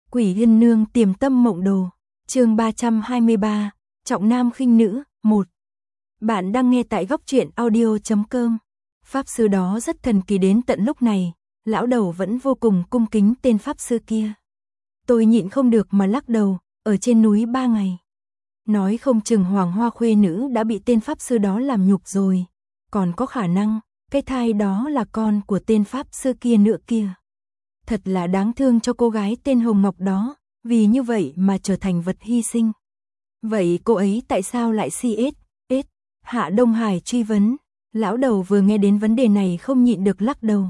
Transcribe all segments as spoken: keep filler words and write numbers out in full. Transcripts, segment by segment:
Quỷ Yên Nương Tiềm Tâm Mộng Đồ, chương ba trăm hai mươi ba, Trọng Nam Khinh Nữ, một. Bạn đang nghe tại góc truyện audio chấm com. Pháp sư đó rất thần kỳ, đến tận lúc này, lão đầu vẫn vô cùng cung kính tên pháp sư kia. Tôi nhịn không được mà lắc đầu, ở trên núi ba ngày. Nói không chừng Hoàng Hoa khuê nữ đã bị tên pháp sư đó làm nhục rồi, còn có khả năng, cái thai đó là con của tên pháp sư kia nữa kia. Thật là đáng thương cho cô gái tên Hồng Ngọc đó, vì như vậy mà trở thành vật hy sinh. Vậy cô ấy tại sao lại si ết, ết? Hạ Đông Hải truy vấn, lão đầu vừa nghe đến vấn đề này không nhịn được lắc đầu.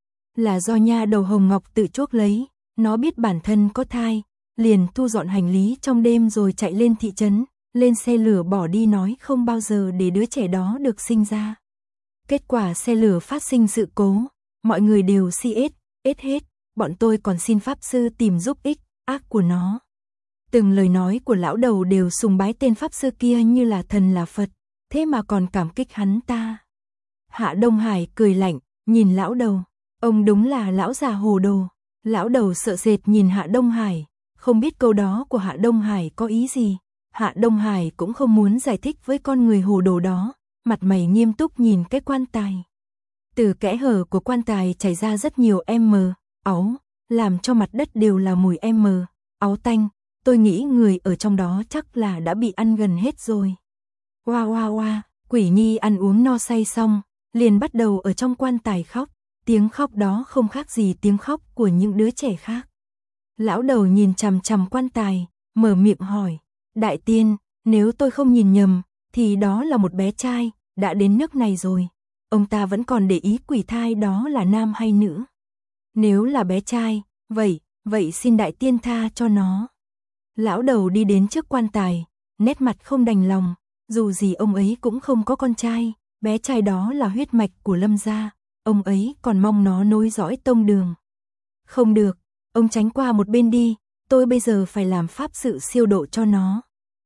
Là do nha đầu Hồng Ngọc tự chuốc lấy, nó biết bản thân có thai, liền thu dọn hành lý trong đêm rồi chạy lên thị trấn, lên xe lửa bỏ đi nói không bao giờ để đứa trẻ đó được sinh ra. Kết quả xe lửa phát sinh sự cố, mọi người đều si ết, ết hết, bọn tôi còn xin pháp sư tìm giúp ích, ác của nó. Từng lời nói của lão đầu đều sùng bái tên pháp sư kia như là thần là Phật, thế mà còn cảm kích hắn ta. Hạ Đông Hải cười lạnh, nhìn lão đầu, ông đúng là lão già hồ đồ. Lão đầu sợ sệt nhìn Hạ Đông Hải, không biết câu đó của Hạ Đông Hải có ý gì. Hạ Đông Hải cũng không muốn giải thích với con người hồ đồ đó, mặt mày nghiêm túc nhìn cái quan tài. Từ kẽ hở của quan tài chảy ra rất nhiều m, áu, làm cho mặt đất đều là mùi m, áu tanh. Tôi nghĩ người ở trong đó chắc là đã bị ăn gần hết rồi. Oa oa oa, Quỷ Nhi ăn uống no say xong, liền bắt đầu ở trong quan tài khóc. Tiếng khóc đó không khác gì tiếng khóc của những đứa trẻ khác. Lão đầu nhìn chằm chằm quan tài, mở miệng hỏi, đại tiên, nếu tôi không nhìn nhầm, thì đó là một bé trai, đã đến nước này rồi. Ông ta vẫn còn để ý quỷ thai đó là nam hay nữ. Nếu là bé trai, vậy, vậy xin đại tiên tha cho nó. Lão đầu đi đến trước quan tài, nét mặt không đành lòng, dù gì ông ấy cũng không có con trai, bé trai đó là huyết mạch của Lâm gia, ông ấy còn mong nó nối dõi tông đường. Không được, ông tránh qua một bên đi, tôi bây giờ phải làm pháp sự siêu độ cho nó.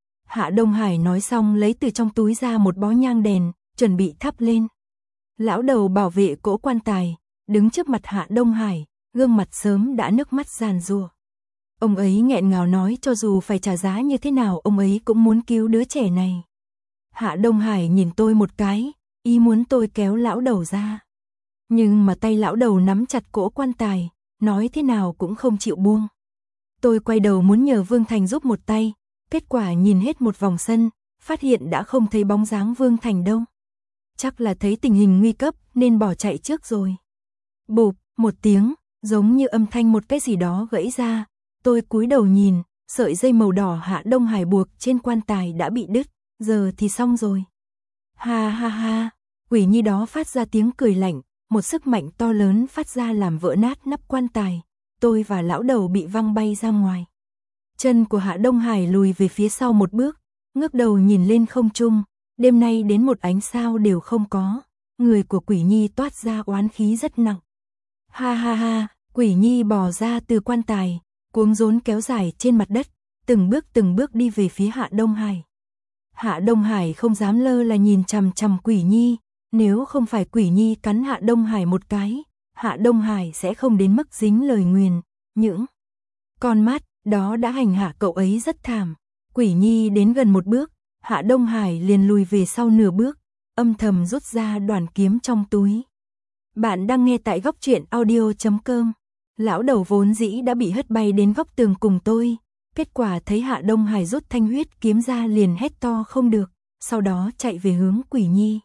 Hạ Đông Hải nói xong lấy từ trong túi ra một bó nhang đèn, chuẩn bị thắp lên. Lão đầu bảo vệ cỗ quan tài, đứng trước mặt Hạ Đông Hải, gương mặt sớm đã nước mắt giàn giụa. Ông ấy nghẹn ngào nói cho dù phải trả giá như thế nào ông ấy cũng muốn cứu đứa trẻ này. Hạ Đông Hải nhìn tôi một cái, ý muốn tôi kéo lão đầu ra. Nhưng mà tay lão đầu nắm chặt cỗ quan tài, nói thế nào cũng không chịu buông. Tôi quay đầu muốn nhờ Vương Thành giúp một tay, kết quả nhìn hết một vòng sân, phát hiện đã không thấy bóng dáng Vương Thành đâu. Chắc là thấy tình hình nguy cấp nên bỏ chạy trước rồi. Bụp, một tiếng, giống như âm thanh một cái gì đó gãy ra. Tôi cúi đầu nhìn, sợi dây màu đỏ Hạ Đông Hải buộc trên quan tài đã bị đứt, giờ thì xong rồi. Ha ha ha, Quỷ Nhi đó phát ra tiếng cười lạnh, một sức mạnh to lớn phát ra làm vỡ nát nắp quan tài. Tôi và lão đầu bị văng bay ra ngoài. Chân của Hạ Đông Hải lùi về phía sau một bước, ngước đầu nhìn lên không trung, đêm nay đến một ánh sao đều không có. Người của Quỷ Nhi toát ra oán khí rất nặng. Ha ha ha, Quỷ Nhi bò ra từ quan tài, cuống rốn kéo dài trên mặt đất, từng bước từng bước đi về phía Hạ Đông Hải. Hạ Đông Hải không dám lơ là nhìn chằm chằm Quỷ Nhi, nếu không phải Quỷ Nhi cắn Hạ Đông Hải một cái, Hạ Đông Hải sẽ không đến mức dính lời nguyền. Những con mắt đó đã hành hạ cậu ấy rất thảm. Quỷ Nhi đến gần một bước, Hạ Đông Hải liền lùi về sau nửa bước, âm thầm rút ra đoàn kiếm trong túi. Bạn đang nghe tại góc truyện audio chấm com. Lão đầu vốn dĩ đã bị hất bay đến góc tường cùng tôi, kết quả thấy Hạ Đông Hải rút thanh huyết kiếm ra liền hét to không được, sau đó chạy về hướng Quỷ Nhi.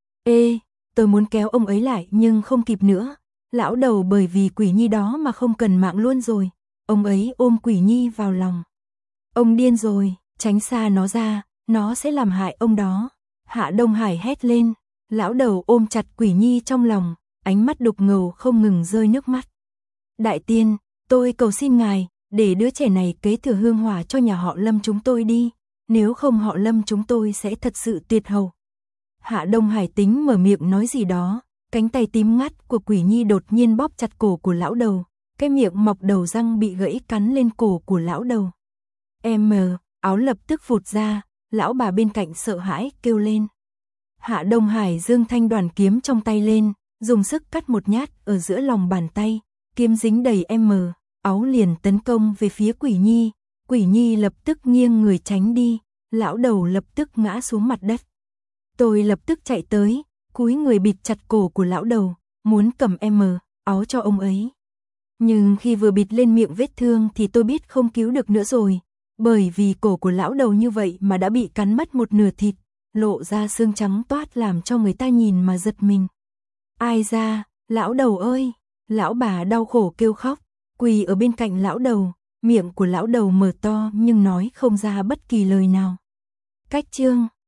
Ê, tôi muốn kéo ông ấy lại nhưng không kịp nữa, lão đầu bởi vì Quỷ Nhi đó mà không cần mạng luôn rồi, ông ấy ôm Quỷ Nhi vào lòng. Ông điên rồi, tránh xa nó ra, nó sẽ làm hại ông đó. Hạ Đông Hải hét lên, lão đầu ôm chặt Quỷ Nhi trong lòng, ánh mắt đục ngầu không ngừng rơi nước mắt. Đại tiên, tôi cầu xin ngài, để đứa trẻ này kế thừa hương hỏa cho nhà họ Lâm chúng tôi đi, nếu không họ Lâm chúng tôi sẽ thật sự tuyệt hậu. Hạ Đông Hải tính mở miệng nói gì đó, cánh tay tím ngắt của Quỷ Nhi đột nhiên bóp chặt cổ của lão đầu, cái miệng mọc đầu răng bị gãy cắn lên cổ của lão đầu. Em mờ, áo lập tức phụt ra, lão bà bên cạnh sợ hãi kêu lên. Hạ Đông Hải giương thanh đoàn kiếm trong tay lên, dùng sức cắt một nhát ở giữa lòng bàn tay, kiếm dính đầy m, Áo liền tấn công về phía Quỷ Nhi, Quỷ Nhi lập tức nghiêng người tránh đi, lão đầu lập tức ngã xuống mặt đất. Tôi lập tức chạy tới, cúi người bịt chặt cổ của lão đầu, muốn cầm em áo cho ông ấy. Nhưng khi vừa bịt lên miệng vết thương thì tôi biết không cứu được nữa rồi, bởi vì cổ của lão đầu như vậy mà đã bị cắn mất một nửa thịt, lộ ra xương trắng toát làm cho người ta nhìn mà giật mình. Ai ra, lão đầu ơi, lão bà đau khổ kêu khóc, quỳ ở bên cạnh lão đầu, miệng của lão đầu mở to nhưng nói không ra bất kỳ lời nào. Cách chương